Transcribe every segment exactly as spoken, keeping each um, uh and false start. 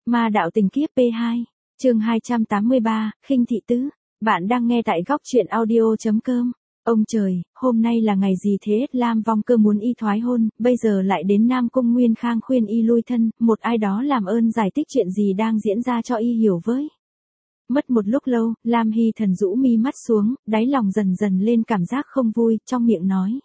Ma đạo tình kiếp pê hai, chương hai trăm tám mươi ba, khinh thị tứ. Bạn đang nghe tại góc truyện audio chấm com. Ông trời, hôm nay là ngày gì thế? Lam Vong Cơ muốn y thoái hôn, bây giờ lại đến Nam Cung Nguyên Khang khuyên y lui thân, một ai đó làm ơn giải thích chuyện gì đang diễn ra cho y hiểu với. Mất một lúc lâu, Lam Hy Thần rũ mi mắt xuống, đáy lòng dần dần lên cảm giác không vui, trong miệng nói.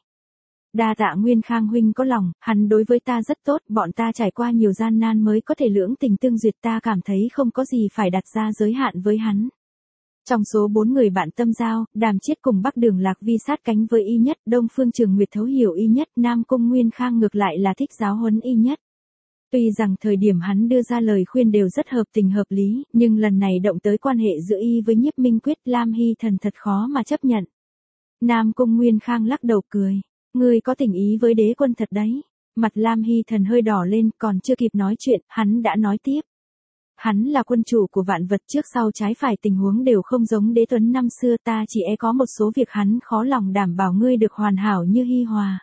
Đa tạ Nguyên Khang huynh có lòng, hắn đối với ta rất tốt, bọn ta trải qua nhiều gian nan mới có thể lưỡng tình tương duyệt, ta cảm thấy không có gì phải đặt ra giới hạn với hắn. Trong số bốn người bạn tâm giao, Đàm Chiết cùng Bắc Đường Lạc Vi sát cánh với y nhất, Đông Phương Trường Nguyệt thấu hiểu y nhất, Nam Cung Nguyên Khang ngược lại là thích giáo huấn y nhất. Tuy rằng thời điểm hắn đưa ra lời khuyên đều rất hợp tình hợp lý, nhưng lần này động tới quan hệ giữa y với Nhiếp Minh Quyết, Lam Hy Thần thật khó mà chấp nhận. Nam Cung Nguyên Khang lắc đầu cười. Ngươi có tình ý với đế quân thật đấy. Mặt Lam Hy Thần hơi đỏ lên, còn chưa kịp nói chuyện, hắn đã nói tiếp. Hắn là quân chủ của vạn vật, trước sau trái phải tình huống đều không giống đế tuấn năm xưa, ta chỉ e có một số việc hắn khó lòng đảm bảo ngươi được hoàn hảo như Hi Hòa.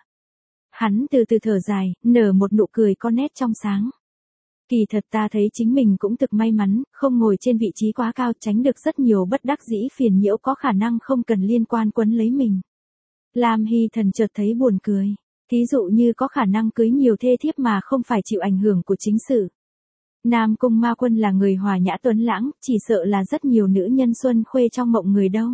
Hắn từ từ thở dài, nở một nụ cười có nét trong sáng. Kỳ thật ta thấy chính mình cũng thực may mắn, không ngồi trên vị trí quá cao, tránh được rất nhiều bất đắc dĩ phiền nhiễu có khả năng không cần liên quan quấn lấy mình. Lam Hy Thần chợt thấy buồn cười. Thí dụ như có khả năng cưới nhiều thê thiếp mà không phải chịu ảnh hưởng của chính sự. Nam Cung Ma Quân là người hòa nhã tuấn lãng, chỉ sợ là rất nhiều nữ nhân xuân khuê trong mộng người đâu.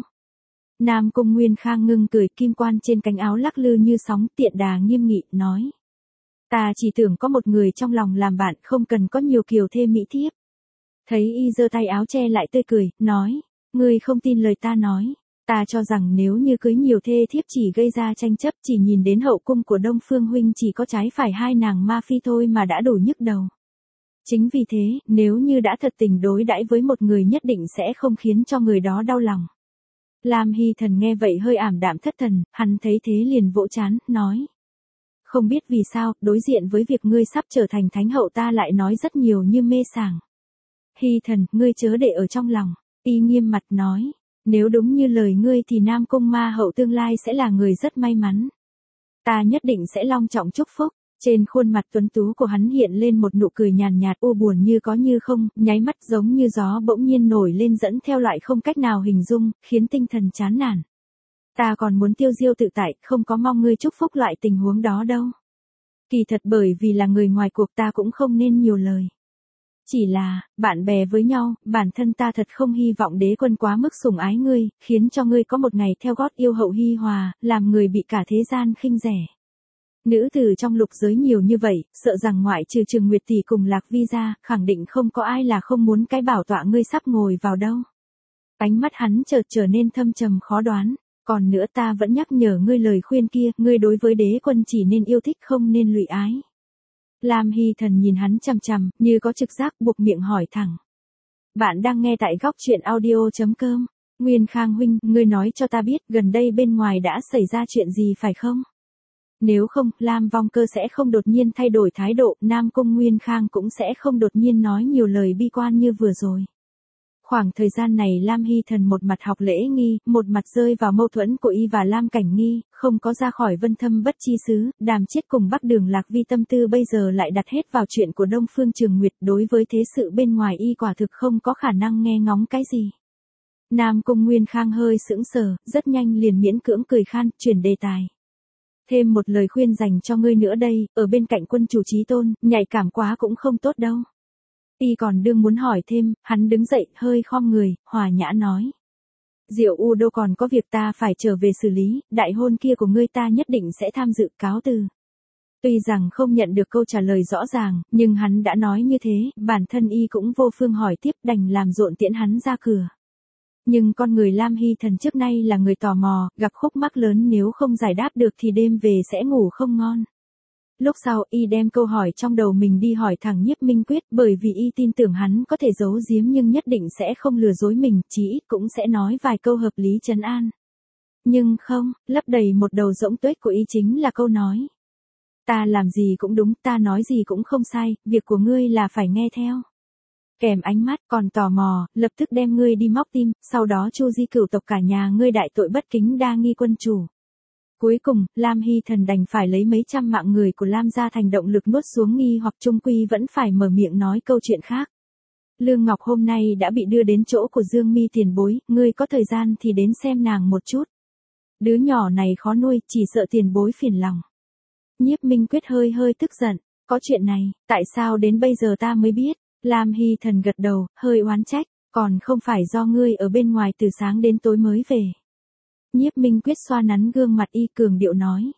Nam Cung Nguyên Khang ngưng cười, kim quan trên cánh áo lắc lư như sóng, tiện đà nghiêm nghị, nói. Ta chỉ tưởng có một người trong lòng làm bạn, không cần có nhiều kiều thê mỹ thiếp. Thấy y giơ tay áo che lại tươi cười, nói. Ngươi không tin lời ta nói. Ta cho rằng nếu như cưới nhiều thê thiếp chỉ gây ra tranh chấp, chỉ nhìn đến hậu cung của Đông Phương huynh chỉ có trái phải hai nàng ma phi thôi mà đã đủ nhức đầu. Chính vì thế, nếu như đã thật tình đối đãi với một người nhất định sẽ không khiến cho người đó đau lòng. Lam Hy Thần nghe vậy hơi ảm đạm thất thần, hắn thấy thế liền vỗ trán, nói. Không biết vì sao, đối diện với việc ngươi sắp trở thành thánh hậu ta lại nói rất nhiều như mê sảng. Hy Thần, ngươi chớ để ở trong lòng. Y nghiêm mặt nói. Nếu đúng như lời ngươi thì Nam Cung Ma hậu tương lai sẽ là người rất may mắn. Ta nhất định sẽ long trọng chúc phúc. Trên khuôn mặt tuấn tú của hắn hiện lên một nụ cười nhàn nhạt u buồn như có như không, nháy mắt giống như gió bỗng nhiên nổi lên dẫn theo loại không cách nào hình dung, khiến tinh thần chán nản. Ta còn muốn tiêu diêu tự tại, không có mong ngươi chúc phúc loại tình huống đó đâu. Kỳ thật bởi vì là người ngoài cuộc ta cũng không nên nhiều lời. Chỉ là, bạn bè với nhau, bản thân ta thật không hy vọng đế quân quá mức sủng ái ngươi, khiến cho ngươi có một ngày theo gót yêu hậu Hi Hòa, làm người bị cả thế gian khinh rẻ. Nữ tử trong lục giới nhiều như vậy, sợ rằng ngoại trừ Trường Nguyệt tỷ cùng Lạc Vi ra, khẳng định không có ai là không muốn cái bảo tọa ngươi sắp ngồi vào đâu. Ánh mắt hắn chợt trở nên thâm trầm khó đoán, còn nữa ta vẫn nhắc nhở ngươi lời khuyên kia, ngươi đối với đế quân chỉ nên yêu thích không nên lụy ái. Lam Hy Thần nhìn hắn chằm chằm, như có trực giác buộc miệng hỏi thẳng. Bạn đang nghe tại góc truyện audio chấm com. Nguyên Khang huynh, ngươi nói cho ta biết gần đây bên ngoài đã xảy ra chuyện gì phải không? Nếu không, Lam Vong Cơ sẽ không đột nhiên thay đổi thái độ, Nam Cung Nguyên Khang cũng sẽ không đột nhiên nói nhiều lời bi quan như vừa rồi. Khoảng thời gian này Lam Hy Thần một mặt học lễ nghi, một mặt rơi vào mâu thuẫn của y và Lam Cảnh Nghi, không có ra khỏi vân thâm bất chi xứ, Đàm Chiết cùng Bắc Đường Lạc Vi tâm tư bây giờ lại đặt hết vào chuyện của Đông Phương Trường Nguyệt, đối với thế sự bên ngoài y quả thực không có khả năng nghe ngóng cái gì. Nam Cung Nguyên Khang hơi sững sờ, rất nhanh liền miễn cưỡng cười khan, chuyển đề tài. Thêm một lời khuyên dành cho ngươi nữa đây, ở bên cạnh quân chủ Chí Tôn, nhạy cảm quá cũng không tốt đâu. Y còn đương muốn hỏi thêm, hắn đứng dậy, hơi khom người, hòa nhã nói. Diệu U Đô còn có việc ta phải trở về xử lý, đại hôn kia của ngươi ta nhất định sẽ tham dự, cáo từ. Tuy rằng không nhận được câu trả lời rõ ràng, nhưng hắn đã nói như thế, bản thân y cũng vô phương hỏi tiếp, đành làm rộn tiễn hắn ra cửa. Nhưng con người Lam Hy Thần trước nay là người tò mò, gặp khúc mắc lớn nếu không giải đáp được thì đêm về sẽ ngủ không ngon. Lúc sau y đem câu hỏi trong đầu mình đi hỏi thẳng Nhiếp Minh Quyết, bởi vì y tin tưởng hắn có thể giấu giếm nhưng nhất định sẽ không lừa dối mình, chí ít cũng sẽ nói vài câu hợp lý trấn an. Nhưng không, lấp đầy một đầu rỗng tuếch của y chính là câu nói. Ta làm gì cũng đúng, ta nói gì cũng không sai, việc của ngươi là phải nghe theo. Kèm ánh mắt còn tò mò, lập tức đem ngươi đi móc tim, sau đó Chu di cửu tộc cả nhà ngươi đại tội bất kính đa nghi quân chủ. Cuối cùng, Lam Hy Thần đành phải lấy mấy trăm mạng người của Lam gia thành động lực nuốt xuống nghi hoặc trung quy vẫn phải mở miệng nói câu chuyện khác. Lương Ngọc hôm nay đã bị đưa đến chỗ của Dương Mi tiền bối, ngươi có thời gian thì đến xem nàng một chút. Đứa nhỏ này khó nuôi, chỉ sợ tiền bối phiền lòng. Nhiếp Minh Quyết hơi hơi tức giận, có chuyện này, tại sao đến bây giờ ta mới biết? Lam Hy Thần gật đầu, hơi oán trách, còn không phải do ngươi ở bên ngoài từ sáng đến tối mới về. Nhiếp Minh Quyết xoa nắn gương mặt y cường điệu nói.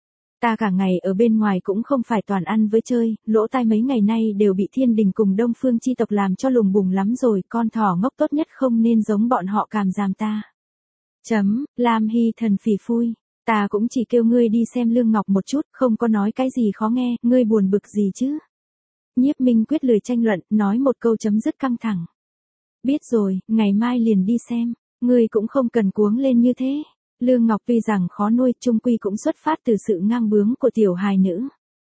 Ta cả ngày ở bên ngoài cũng không phải toàn ăn với chơi, lỗ tai mấy ngày nay đều bị Thiên Đình cùng Đông Phương chi tộc làm cho lùng bùng lắm rồi, con thỏ ngốc tốt nhất không nên giống bọn họ càm giàm ta. Chấm, Lam Hy Thần phì phui, ta cũng chỉ kêu ngươi đi xem Lương Ngọc một chút, không có nói cái gì khó nghe, ngươi buồn bực gì chứ. Nhiếp Minh Quyết lười tranh luận, nói một câu chấm dứt căng thẳng. Biết rồi, ngày mai liền đi xem, ngươi cũng không cần cuống lên như thế. Lương Ngọc tuy rằng khó nuôi, chung quy cũng xuất phát từ sự ngang bướng của tiểu hài nữ.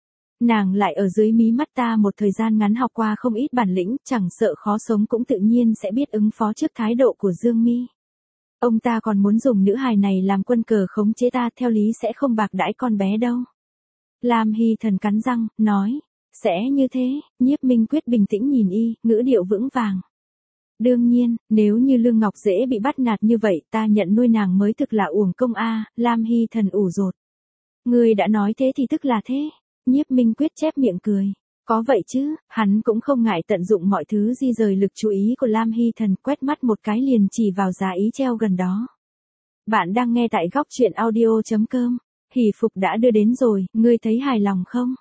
Nàng lại ở dưới mí mắt ta một thời gian ngắn học qua không ít bản lĩnh, chẳng sợ khó sống cũng tự nhiên sẽ biết ứng phó trước thái độ của Dương Mi. Ông ta còn muốn dùng nữ hài này làm quân cờ khống chế ta, theo lý sẽ không bạc đãi con bé đâu. Lam Hy Thần cắn răng, nói, sẽ như thế. Nhiếp Minh Quyết bình tĩnh nhìn y, ngữ điệu vững vàng. Đương nhiên, nếu như Lương Ngọc dễ bị bắt nạt như vậy, ta nhận nuôi nàng mới thực là uổng công a. Lam Hy Thần ủ rột. Ngươi đã nói thế thì tức là thế. Nhiếp Minh Quyết chép miệng cười. Có vậy chứ, hắn cũng không ngại tận dụng mọi thứ di rời lực chú ý của Lam Hy Thần, quét mắt một cái liền chỉ vào giá ý treo gần đó. Bạn đang nghe tại góc truyện audio chấm com. Hỷ phục đã đưa đến rồi, ngươi thấy hài lòng không?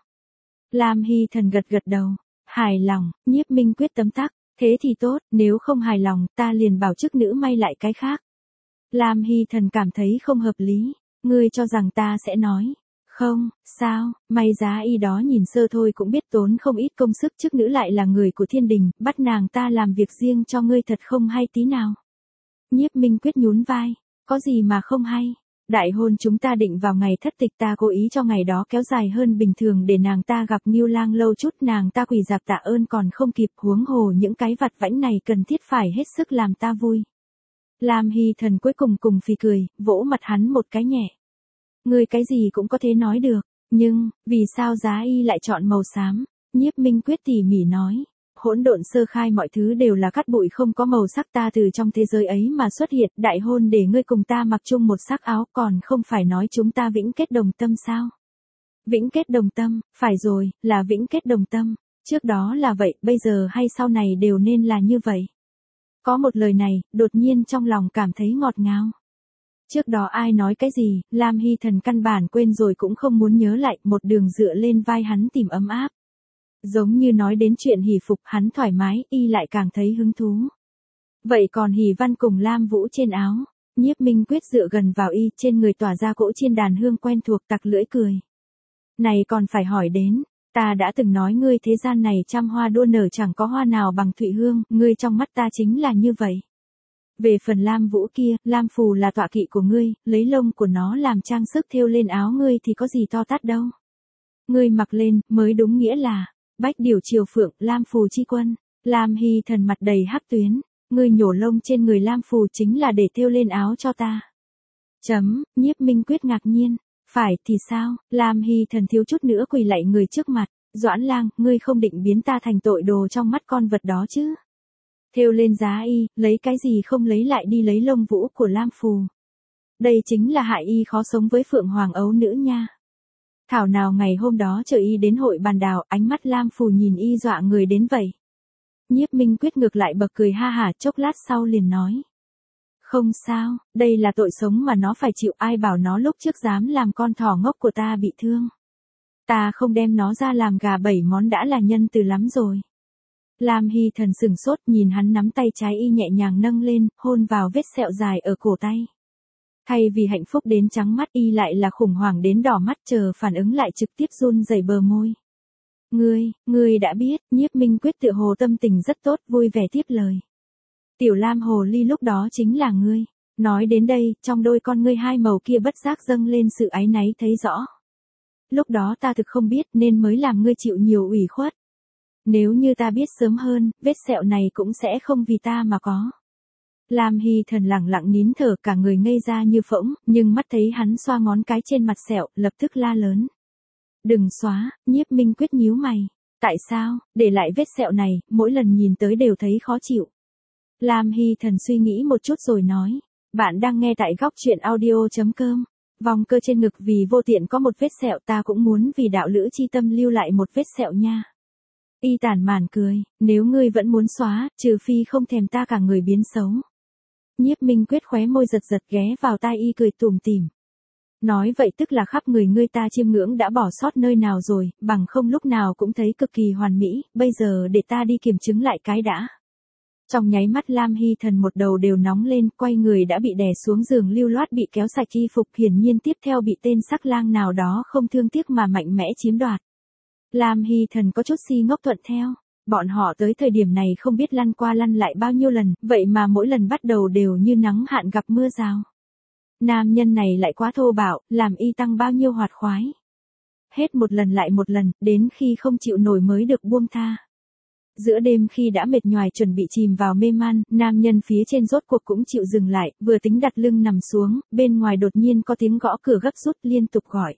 Lam Hy Thần gật gật đầu. Hài lòng. Nhiếp Minh Quyết tấm tắc. Thế thì tốt, nếu không hài lòng, ta liền bảo chức nữ may lại cái khác. Lam Hy Thần cảm thấy không hợp lý. Ngươi cho rằng ta sẽ nói. Không, sao, may giá y đó nhìn sơ thôi cũng biết tốn không ít công sức, chức nữ lại là người của Thiên Đình, bắt nàng ta làm việc riêng cho ngươi thật không hay tí nào. Nhiếp Minh Quyết nhún vai. Có gì mà không hay. Đại hôn chúng ta định vào ngày thất tịch, ta cố ý cho ngày đó kéo dài hơn bình thường để nàng ta gặp Ngưu Lang lâu chút, nàng ta quỳ dạp tạ ơn còn không kịp, huống hồ những cái vặt vãnh này cần thiết phải hết sức làm ta vui. Lam Hy Thần cuối cùng cùng phì cười, vỗ mặt hắn một cái nhẹ. Ngươi cái gì cũng có thể nói được, nhưng, vì sao giá y lại chọn màu xám? Nhiếp Minh Quyết tỉ mỉ nói. Hỗn độn sơ khai mọi thứ đều là cát bụi không có màu sắc, ta từ trong thế giới ấy mà xuất hiện, đại hôn để ngươi cùng ta mặc chung một sắc áo, còn không phải nói chúng ta vĩnh kết đồng tâm sao? Vĩnh kết đồng tâm, phải rồi, là vĩnh kết đồng tâm, trước đó là vậy, bây giờ hay sau này đều nên là như vậy. Có một lời này, đột nhiên trong lòng cảm thấy ngọt ngào. Trước đó ai nói cái gì, Lam Hy Thần căn bản quên rồi cũng không muốn nhớ lại, một đường dựa lên vai hắn tìm ấm áp. Giống như nói đến chuyện hỷ phục, hắn thoải mái, y lại càng thấy hứng thú. Vậy còn hỷ văn cùng Lam Vũ trên áo, Nhiếp Minh Quyết dựa gần vào y, trên người tỏa ra cỗ chiên đàn hương quen thuộc, tặc lưỡi cười. Này còn phải hỏi đến, ta đã từng nói ngươi thế gian này trăm hoa đua nở chẳng có hoa nào bằng Thụy Hương, ngươi trong mắt ta chính là như vậy. Về phần Lam Vũ kia, Lam Phù là tọa kỵ của ngươi, lấy lông của nó làm trang sức thêu lên áo ngươi thì có gì to tát đâu. Ngươi mặc lên, mới đúng nghĩa là Bách Điểu Triều Phượng, Lam Phù chi quân. Lam Hy Thần mặt đầy hắc tuyến, ngươi nhổ lông trên người Lam Phù chính là để thêu lên áo cho ta. Chấm, Nhiếp Minh Quyết ngạc nhiên, phải thì sao? Lam Hy Thần thiếu chút nữa quỳ lạy người trước mặt, Doãn Lang, ngươi không định biến ta thành tội đồ trong mắt con vật đó chứ? Thêu lên giá y, lấy cái gì không lấy lại đi lấy lông vũ của Lam Phù. Đây chính là hại y khó sống với Phượng Hoàng ấu nữ nha. Thảo nào ngày hôm đó chờ y đến hội bàn đào, ánh mắt Lam Phù nhìn y dọa người đến vậy. Nhiếp Minh Quyết ngược lại bật cười ha hả, chốc lát sau liền nói. Không sao, đây là tội sống mà nó phải chịu, ai bảo nó lúc trước dám làm con thỏ ngốc của ta bị thương. Ta không đem nó ra làm gà bảy món đã là nhân từ lắm rồi. Lam Hy Thần sừng sốt nhìn hắn nắm tay trái y nhẹ nhàng nâng lên, hôn vào vết sẹo dài ở cổ tay. Thay vì hạnh phúc đến trắng mắt y lại là khủng hoảng đến đỏ mắt, chờ phản ứng lại trực tiếp run rẩy bờ môi. Ngươi, ngươi đã biết, Nhiếp Minh Quyết tựa hồ tâm tình rất tốt, vui vẻ tiếp lời. Tiểu Lam hồ ly lúc đó chính là ngươi. Nói đến đây, trong đôi con ngươi hai màu kia bất giác dâng lên sự áy náy thấy rõ. Lúc đó ta thực không biết nên mới làm ngươi chịu nhiều ủy khuất. Nếu như ta biết sớm hơn, vết sẹo này cũng sẽ không vì ta mà có. Lam Hy Thần lặng lặng nín thở, cả người ngây ra như phỗng, nhưng mắt thấy hắn xoa ngón cái trên mặt sẹo, lập tức la lớn. Đừng xóa, Nhiếp Minh Quyết nhíu mày. Tại sao, để lại vết sẹo này, mỗi lần nhìn tới đều thấy khó chịu. Lam Hy Thần suy nghĩ một chút rồi nói. Bạn đang nghe tại góc chuyện audio.com. Vòng cơ trên ngực vì vô tiện có một vết sẹo, ta cũng muốn vì đạo lữ chi tâm lưu lại một vết sẹo nha. Y tản màn cười, nếu ngươi vẫn muốn xóa, trừ phi không thèm ta cả người biến xấu. Nhiếp Minh Quyết khóe môi giật giật ghé vào tai y cười tủm tỉm. Nói vậy tức là khắp người ngươi ta chiêm ngưỡng đã bỏ sót nơi nào rồi, bằng không lúc nào cũng thấy cực kỳ hoàn mỹ, bây giờ để ta đi kiểm chứng lại cái đã. Trong nháy mắt Lam Hy Thần một đầu đều nóng lên, quay người đã bị đè xuống giường lưu loát bị kéo sạch y phục, hiển nhiên tiếp theo bị tên sắc lang nào đó không thương tiếc mà mạnh mẽ chiếm đoạt. Lam Hy Thần có chút si ngốc thuận theo, bọn họ tới thời điểm này không biết lăn qua lăn lại bao nhiêu lần, vậy mà mỗi lần bắt đầu đều như nắng hạn gặp mưa rào. Nam nhân này lại quá thô bạo, làm y tăng bao nhiêu hoạt khoái. Hết một lần lại một lần, đến khi không chịu nổi mới được buông tha. Giữa đêm khi đã mệt nhoài chuẩn bị chìm vào mê man, nam nhân phía trên rốt cuộc cũng chịu dừng lại, vừa tính đặt lưng nằm xuống, bên ngoài đột nhiên có tiếng gõ cửa gấp rút liên tục gọi.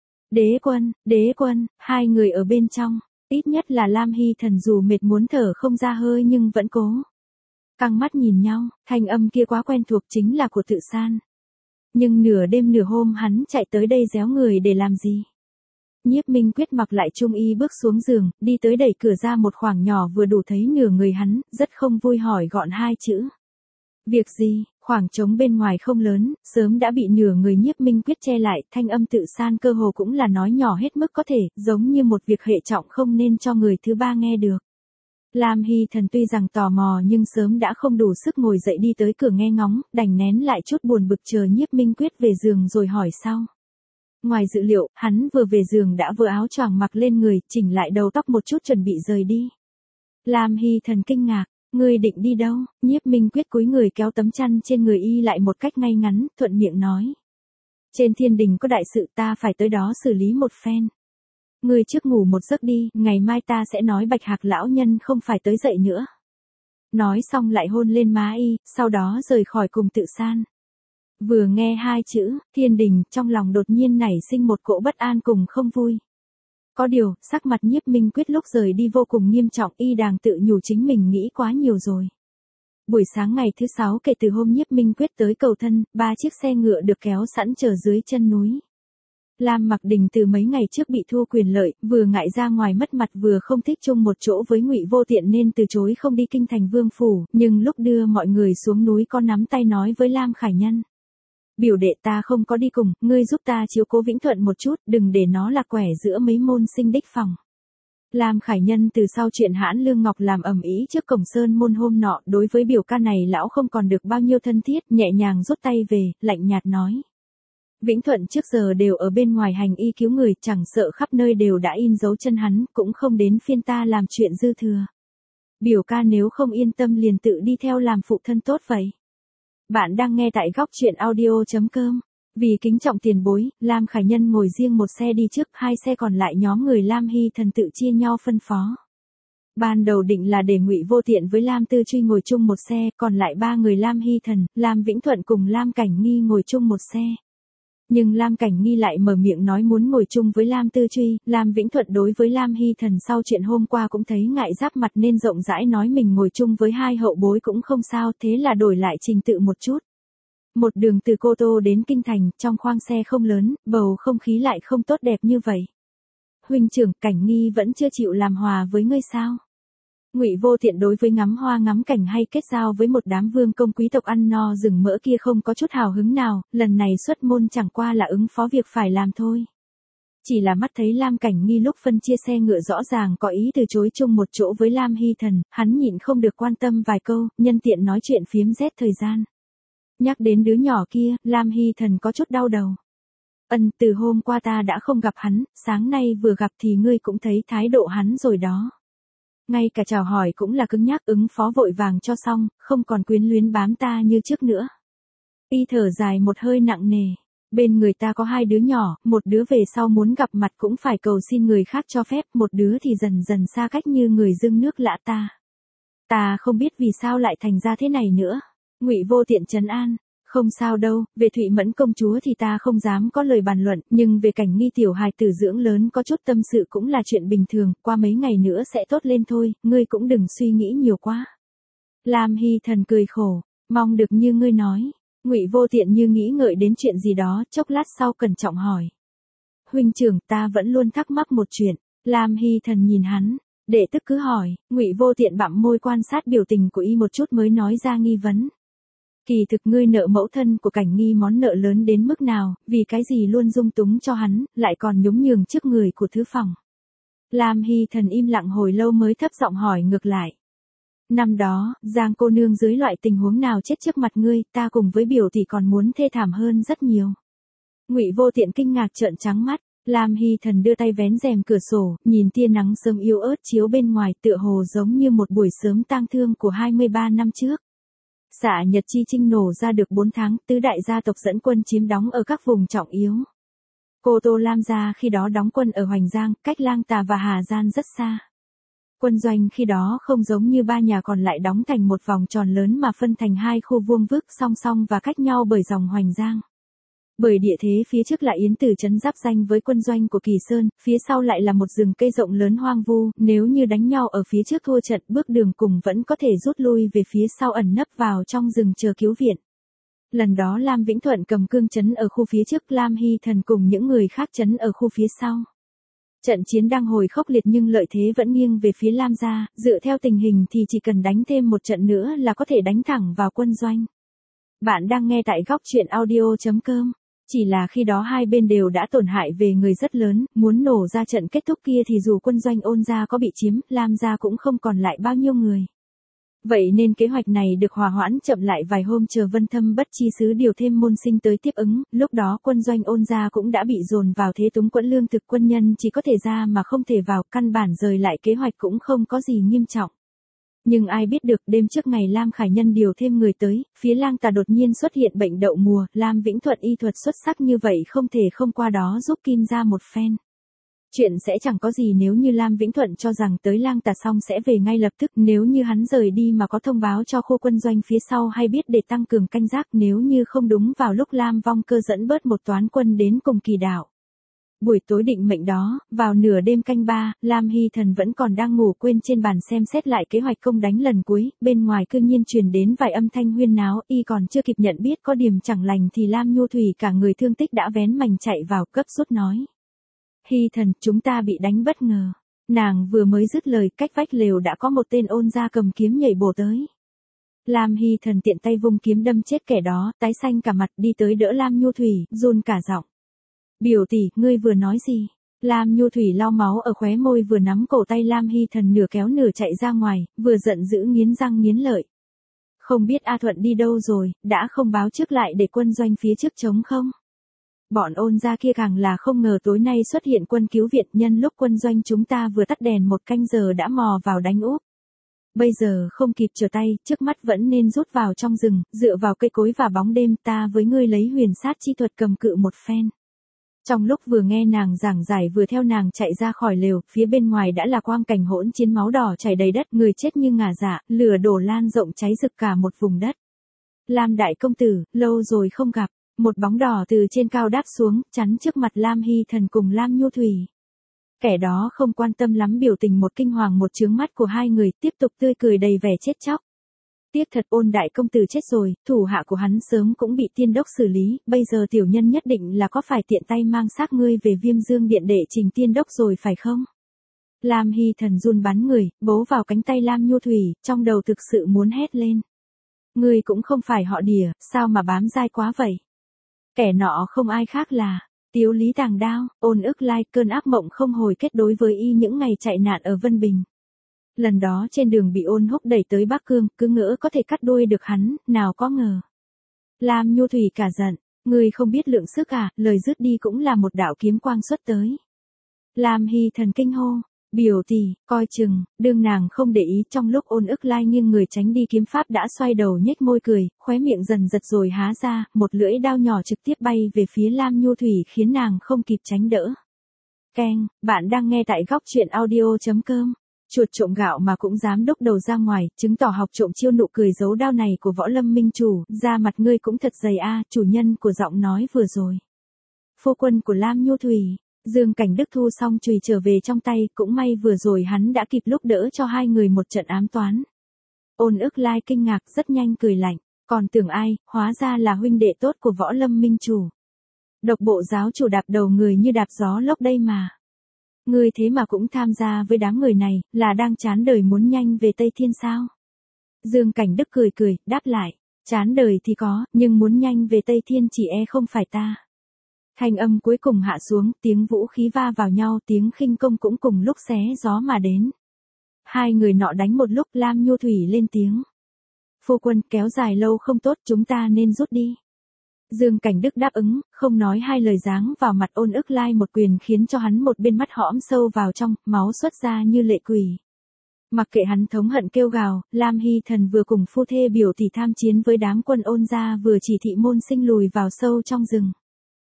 Đế Quân, Đế Quân, hai người ở bên trong, ít nhất là Lam Hy Thần dù mệt muốn thở không ra hơi nhưng vẫn cố. Căng mắt nhìn nhau, thanh âm kia quá quen thuộc, chính là của Tự San. Nhưng nửa đêm nửa hôm hắn chạy tới đây réo người để làm gì? Nhiếp Minh Quyết mặc lại trung y bước xuống giường, đi tới đẩy cửa ra một khoảng nhỏ vừa đủ thấy nửa người hắn, rất không vui hỏi gọn hai chữ. Việc gì? Khoảng trống bên ngoài không lớn, sớm đã bị nửa người Nhiếp Minh Quyết che lại, thanh âm Tự San cơ hồ cũng là nói nhỏ hết mức có thể, giống như một việc hệ trọng không nên cho người thứ ba nghe được. Lam Hy Thần tuy rằng tò mò nhưng sớm đã không đủ sức ngồi dậy đi tới cửa nghe ngóng, đành nén lại chút buồn bực chờ Nhiếp Minh Quyết về giường rồi hỏi sau. Ngoài dự liệu, hắn vừa về giường đã vừa áo choàng mặc lên người, chỉnh lại đầu tóc một chút chuẩn bị rời đi. Lam Hy Thần kinh ngạc, ngươi định đi đâu? Nhiếp Minh Quyết cúi người kéo tấm chăn trên người y lại một cách ngay ngắn, thuận miệng nói. Trên thiên đình có đại sự, ta phải tới đó xử lý một phen. Ngươi trước ngủ một giấc đi, ngày mai ta sẽ nói Bạch Hạc lão nhân không phải tới dậy nữa. Nói xong lại hôn lên má y, sau đó rời khỏi cùng Tự San. Vừa nghe hai chữ, thiên đình, trong lòng đột nhiên nảy sinh một cỗ bất an cùng không vui. Có điều, sắc mặt Nhiếp Minh Quyết lúc rời đi vô cùng nghiêm trọng, y đang tự nhủ chính mình nghĩ quá nhiều rồi. Buổi sáng ngày thứ sáu kể từ hôm Nhiếp Minh Quyết tới cầu thân, ba chiếc xe ngựa được kéo sẵn chờ dưới chân núi. Lam Mặc Đình từ mấy ngày trước bị thua quyền lợi, vừa ngại ra ngoài mất mặt vừa không thích chung một chỗ với Ngụy Vô Tiện nên từ chối không đi kinh thành vương phủ, nhưng lúc đưa mọi người xuống núi có nắm tay nói với Lam Khải Nhân. Biểu đệ ta không có đi cùng, ngươi giúp ta chiếu cố Vĩnh Thuận một chút, đừng để nó lạc quẻ giữa mấy môn sinh đích phòng. Lam Khải Nhân từ sau chuyện Hãn Lương Ngọc làm ầm ĩ trước cổng sơn môn hôm nọ, đối với biểu ca này lão không còn được bao nhiêu thân thiết, nhẹ nhàng rút tay về, lạnh nhạt nói. Vĩnh Thuận trước giờ đều ở bên ngoài hành y cứu người, chẳng sợ khắp nơi đều đã in dấu chân hắn, cũng không đến phiên ta làm chuyện dư thừa. Biểu ca nếu không yên tâm liền tự đi theo làm phụ thân tốt vậy. Bạn đang nghe tại góc chuyện audio.com. Vì kính trọng tiền bối, Lam Khải Nhân ngồi riêng một xe đi trước, hai xe còn lại nhóm người Lam Hy Thần tự chia nhau phân phó. Ban đầu định là để Ngụy Vô Tiện với Lam Tư Truy ngồi chung một xe, còn lại ba người Lam Hy Thần, Lam Vĩnh Thuận cùng Lam Cảnh Nghi ngồi chung một xe. Nhưng Lam Cảnh Nghi lại mở miệng nói muốn ngồi chung với Lam Tư Truy, Lam Vĩnh Thuận đối với Lam Hy Thần sau chuyện hôm qua cũng thấy ngại giáp mặt nên rộng rãi nói mình ngồi chung với hai hậu bối cũng không sao, thế là đổi lại trình tự một chút. Một đường từ Cô Tô đến Kinh Thành, trong khoang xe không lớn, bầu không khí lại không tốt đẹp như vậy. Huynh trưởng, Cảnh Nghi vẫn chưa chịu làm hòa với ngươi sao? Ngụy Vô Tiện đối với ngắm hoa ngắm cảnh hay kết giao với một đám vương công quý tộc ăn no rừng mỡ kia không có chút hào hứng nào, lần này xuất môn chẳng qua là ứng phó việc phải làm thôi. Chỉ là mắt thấy Lam Cảnh Nghi lúc phân chia xe ngựa rõ ràng có ý từ chối chung một chỗ với Lam Hy Thần, hắn nhịn không được quan tâm vài câu, nhân tiện nói chuyện phiếm rét thời gian. Nhắc đến đứa nhỏ kia, Lam Hy Thần có chút đau đầu. Ân, từ hôm qua ta đã không gặp hắn, sáng nay vừa gặp thì ngươi cũng thấy thái độ hắn rồi đó. Ngay cả chào hỏi cũng là cứng nhắc, ứng phó vội vàng cho xong, không còn quyến luyến bám ta như trước nữa. Y thở dài một hơi nặng nề. Bên người ta có hai đứa nhỏ, một đứa về sau muốn gặp mặt cũng phải cầu xin người khác cho phép, một đứa thì dần dần xa cách như người dưng nước lạ ta. Ta không biết vì sao lại thành ra thế này nữa. Ngụy Vô Tiện trấn an. Không sao đâu, về Thụy Mẫn công chúa thì ta không dám có lời bàn luận, nhưng về Cảnh Nghi tiểu hài tử dưỡng lớn có chút tâm sự cũng là chuyện bình thường, qua mấy ngày nữa sẽ tốt lên thôi, ngươi cũng đừng suy nghĩ nhiều quá. Lam Hy Thần cười khổ, mong được như ngươi nói. Ngụy Vô Tiện như nghĩ ngợi đến chuyện gì đó, chốc lát sau cẩn trọng hỏi. Huynh trưởng, ta vẫn luôn thắc mắc một chuyện. Lam Hy Thần nhìn hắn, đệ tức cứ hỏi. Ngụy Vô Tiện bặm môi quan sát biểu tình của y một chút mới nói ra nghi vấn. Kỳ thực ngươi nợ mẫu thân của Cảnh Nghi món nợ lớn đến mức nào, vì cái gì luôn dung túng cho hắn, lại còn nhún nhường trước người của thứ phòng. Lam Hy Thần im lặng hồi lâu mới thấp giọng hỏi ngược lại. Năm đó, Giang cô nương dưới loại tình huống nào chết trước mặt ngươi, ta cùng với biểu tỷ còn muốn thê thảm hơn rất nhiều. Ngụy Vô Tiện kinh ngạc trợn trắng mắt. Lam Hy Thần đưa tay vén rèm cửa sổ, nhìn tia nắng sớm yếu ớt chiếu bên ngoài tựa hồ giống như một buổi sớm tang thương của hai mươi ba năm trước. Xạ Nhật Chi Trinh nổ ra được bốn tháng, tứ đại gia tộc dẫn quân chiếm đóng ở các vùng trọng yếu. Cô Tô Lam gia khi đó đóng quân ở Hoành Giang, cách Lang Tà và Hà Gian rất xa. Quân doanh khi đó không giống như ba nhà còn lại đóng thành một vòng tròn lớn mà phân thành hai khu vuông vức song song và cách nhau bởi dòng Hoành Giang. Bởi địa thế phía trước là Yến Tử trấn giáp danh với quân doanh của Kỳ Sơn, phía sau lại là một rừng cây rộng lớn hoang vu, nếu như đánh nhau ở phía trước thua trận, bước đường cùng vẫn có thể rút lui về phía sau ẩn nấp vào trong rừng chờ cứu viện. Lần đó Lam Vĩnh Thuận cầm cương trấn ở khu phía trước, Lam Hy Thần cùng những người khác trấn ở khu phía sau. Trận chiến đang hồi khốc liệt nhưng lợi thế vẫn nghiêng về phía Lam gia, dựa theo tình hình thì chỉ cần đánh thêm một trận nữa là có thể đánh thẳng vào quân doanh. Bạn đang nghe tại góc truyện audio chấm com. Chỉ là khi đó hai bên đều đã tổn hại về người rất lớn, muốn nổ ra trận kết thúc kia thì dù quân doanh Ôn gia có bị chiếm, Lam gia cũng không còn lại bao nhiêu người. Vậy nên kế hoạch này được hòa hoãn chậm lại vài hôm chờ Vân Thâm Bất Chi sứ điều thêm môn sinh tới tiếp ứng, lúc đó quân doanh Ôn gia cũng đã bị dồn vào thế túng quẫn lương thực, quân nhân chỉ có thể ra mà không thể vào, căn bản rời lại kế hoạch cũng không có gì nghiêm trọng. Nhưng ai biết được đêm trước ngày Lam Khải Nhân điều thêm người tới, phía Lang Tà đột nhiên xuất hiện bệnh đậu mùa, Lam Vĩnh Thuận y thuật xuất sắc như vậy không thể không qua đó giúp Kim ra một phen. Chuyện sẽ chẳng có gì nếu như Lam Vĩnh Thuận cho rằng tới Lang Tà xong sẽ về ngay lập tức, nếu như hắn rời đi mà có thông báo cho khu quân doanh phía sau hay biết để tăng cường canh giác, nếu như không đúng vào lúc Lam Vong Cơ dẫn bớt một toán quân đến cùng Kỳ Đảo. Buổi tối định mệnh đó, vào nửa đêm canh ba, Lam Hy Thần vẫn còn đang ngủ quên trên bàn xem xét lại kế hoạch công đánh lần cuối, bên ngoài cư nhiên truyền đến vài âm thanh huyên náo, y còn chưa kịp nhận biết có điểm chẳng lành thì Lam Nhu Thủy cả người thương tích đã vén mành chạy vào cấp rút nói. Hy Thần, chúng ta bị đánh bất ngờ. Nàng vừa mới dứt lời, cách vách lều đã có một tên Ôn gia cầm kiếm nhảy bổ tới. Lam Hy Thần tiện tay vung kiếm đâm chết kẻ đó, tái xanh cả mặt đi tới đỡ Lam Nhu Thủy, run cả giọng. Biểu tỷ, ngươi vừa nói gì? Lam Nhu Thủy lau máu ở khóe môi vừa nắm cổ tay Lam Hy Thần nửa kéo nửa chạy ra ngoài, vừa giận dữ nghiến răng nghiến lợi. Không biết A Thuận đi đâu rồi, đã không báo trước lại để quân doanh phía trước chống không? Bọn Ôn gia kia càng là không ngờ tối nay xuất hiện quân cứu viện, nhân lúc quân doanh chúng ta vừa tắt đèn một canh giờ đã mò vào đánh úp. Bây giờ không kịp trở tay, trước mắt vẫn nên rút vào trong rừng, dựa vào cây cối và bóng đêm, ta với ngươi lấy huyền sát chi thuật cầm cự một phen. Trong lúc vừa nghe nàng giảng giải vừa theo nàng chạy ra khỏi lều, phía bên ngoài đã là quang cảnh hỗn chiến máu đỏ chảy đầy đất, người chết như ngả dạ, lửa đổ lan rộng cháy rực cả một vùng đất. Lam đại công tử, lâu rồi không gặp, một bóng đỏ từ trên cao đáp xuống, chắn trước mặt Lam Hy Thần cùng Lam Nhu Thủy. Kẻ đó không quan tâm lắm biểu tình một kinh hoàng một chướng mắt của hai người, tiếp tục tươi cười đầy vẻ chết chóc. Tiếc thật, Ôn đại công tử chết rồi, thủ hạ của hắn sớm cũng bị tiên đốc xử lý, bây giờ tiểu nhân nhất định là có phải tiện tay mang xác ngươi về Viêm Dương điện để trình tiên đốc rồi phải không? Lam Hy Thần run bắn người, bấu vào cánh tay Lam Nhu Thủy, trong đầu thực sự muốn hét lên. Ngươi cũng không phải họ Đìa, sao mà bám dai quá vậy? Kẻ nọ không ai khác là Tiếu Lý Tàng Đao, Ôn Ức Lai, cơn ác mộng không hồi kết đối với y những ngày chạy nạn ở Vân Bình. Lần đó trên đường bị Ôn Húc đẩy tới Bắc Cương, cứ ngỡ có thể cắt đuôi được hắn, nào có ngờ. Lam Nhu Thủy cả giận, ngươi không biết lượng sức à, lời dứt đi cũng là một đạo kiếm quang xuất tới. Lam Hy Thần kinh hô, biểu tỷ, coi chừng, đương nàng không để ý, trong lúc Ôn Ức Lai nghiêng người tránh đi kiếm pháp đã xoay đầu nhếch môi cười, khóe miệng dần giật rồi há ra, một lưỡi đao nhỏ trực tiếp bay về phía Lam Nhu Thủy khiến nàng không kịp tránh đỡ. Keng, bạn đang nghe tại góc truyện audio chấm com. Chuột trộm gạo mà cũng dám đúc đầu ra ngoài, chứng tỏ học trộm chiêu nụ cười giấu đao này của Võ Lâm minh chủ, da mặt ngươi cũng thật dày a, chủ nhân của giọng nói vừa rồi. Phu quân của Lam Nhu Thủy, Dương Cảnh Đức thu xong chùy trở về trong tay, cũng may vừa rồi hắn đã kịp lúc đỡ cho hai người một trận ám toán. Ôn Ức Lai kinh ngạc rất nhanh cười lạnh, còn tưởng ai, hóa ra là huynh đệ tốt của Võ Lâm minh chủ. Độc bộ giáo chủ đạp đầu người như đạp gió lốc đây mà. Ngươi thế mà cũng tham gia với đám người này, là đang chán đời muốn nhanh về Tây Thiên sao? Dương Cảnh Đức cười cười, đáp lại, chán đời thì có, nhưng muốn nhanh về Tây Thiên chỉ e không phải ta. Thanh âm cuối cùng hạ xuống, tiếng vũ khí va vào nhau, tiếng khinh công cũng cùng lúc xé gió mà đến. Hai người nọ đánh một lúc, Lam Nhu Thủy lên tiếng. Phu quân, kéo dài lâu không tốt, chúng ta nên rút đi. Dương Cảnh Đức đáp ứng, không nói hai lời, giáng vào mặt Ôn Ức Lai một quyền khiến cho hắn một bên mắt hõm sâu vào trong, máu xuất ra như lệ quỷ. Mặc kệ hắn thống hận kêu gào, Lam Hy Thần vừa cùng phu thê biểu tỷ tham chiến với đám quân Ôn gia, vừa chỉ thị môn sinh lùi vào sâu trong rừng.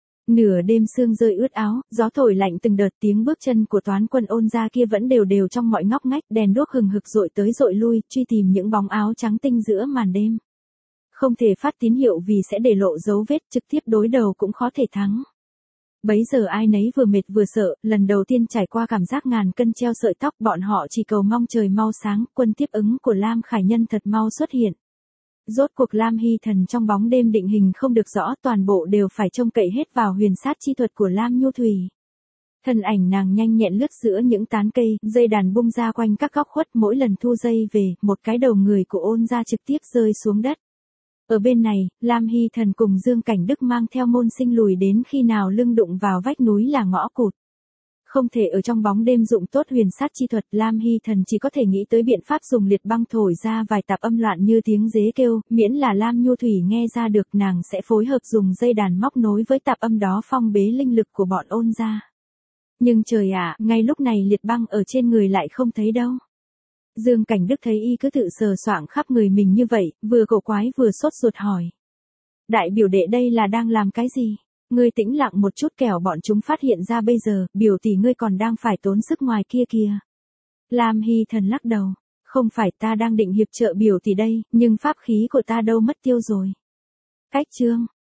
Nửa đêm sương rơi ướt áo, gió thổi lạnh từng đợt, tiếng bước chân của toán quân Ôn gia kia vẫn đều đều trong mọi ngóc ngách, đèn đuốc hừng hực dội tới dội lui, truy tìm những bóng áo trắng tinh giữa màn đêm. Không thể phát tín hiệu vì sẽ để lộ dấu vết, trực tiếp đối đầu cũng khó thể thắng. Bấy giờ ai nấy vừa mệt vừa sợ, lần đầu tiên trải qua cảm giác ngàn cân treo sợi tóc, bọn họ chỉ cầu mong trời mau sáng, quân tiếp ứng của Lam Khải Nhân thật mau xuất hiện. Rốt cuộc Lam Hy Thần trong bóng đêm định hình không được rõ, toàn bộ đều phải trông cậy hết vào huyền sát chi thuật của Lam Nhu Thủy. Thân ảnh nàng nhanh nhẹn lướt giữa những tán cây, dây đàn bung ra quanh các góc khuất, mỗi lần thu dây về, một cái đầu người của Ôn gia trực tiếp rơi xuống đất. Ở bên này, Lam Hy Thần cùng Dương Cảnh Đức mang theo môn sinh lùi đến khi nào lưng đụng vào vách núi là ngõ cụt. Không thể ở trong bóng đêm dụng tốt huyền sát chi thuật, Lam Hy Thần chỉ có thể nghĩ tới biện pháp dùng liệt băng thổi ra vài tạp âm loạn như tiếng dế kêu, miễn là Lam Nhu Thủy nghe ra được, nàng sẽ phối hợp dùng dây đàn móc nối với tạp âm đó phong bế linh lực của bọn Ôn gia. Nhưng trời ạ, ngay lúc này liệt băng ở trên người lại không thấy đâu. Dương Cảnh Đức thấy y cứ tự sờ soạng khắp người mình như vậy, vừa cổ quái vừa sốt ruột hỏi. Đại biểu đệ đây là đang làm cái gì? Ngươi tĩnh lặng một chút kẻo bọn chúng phát hiện ra bây giờ, biểu tỷ ngươi còn đang phải tốn sức ngoài kia kìa. Lam Hy Thần lắc đầu. Không phải, ta đang định hiệp trợ biểu tỷ đây, nhưng pháp khí của ta đâu mất tiêu rồi. Cách chương.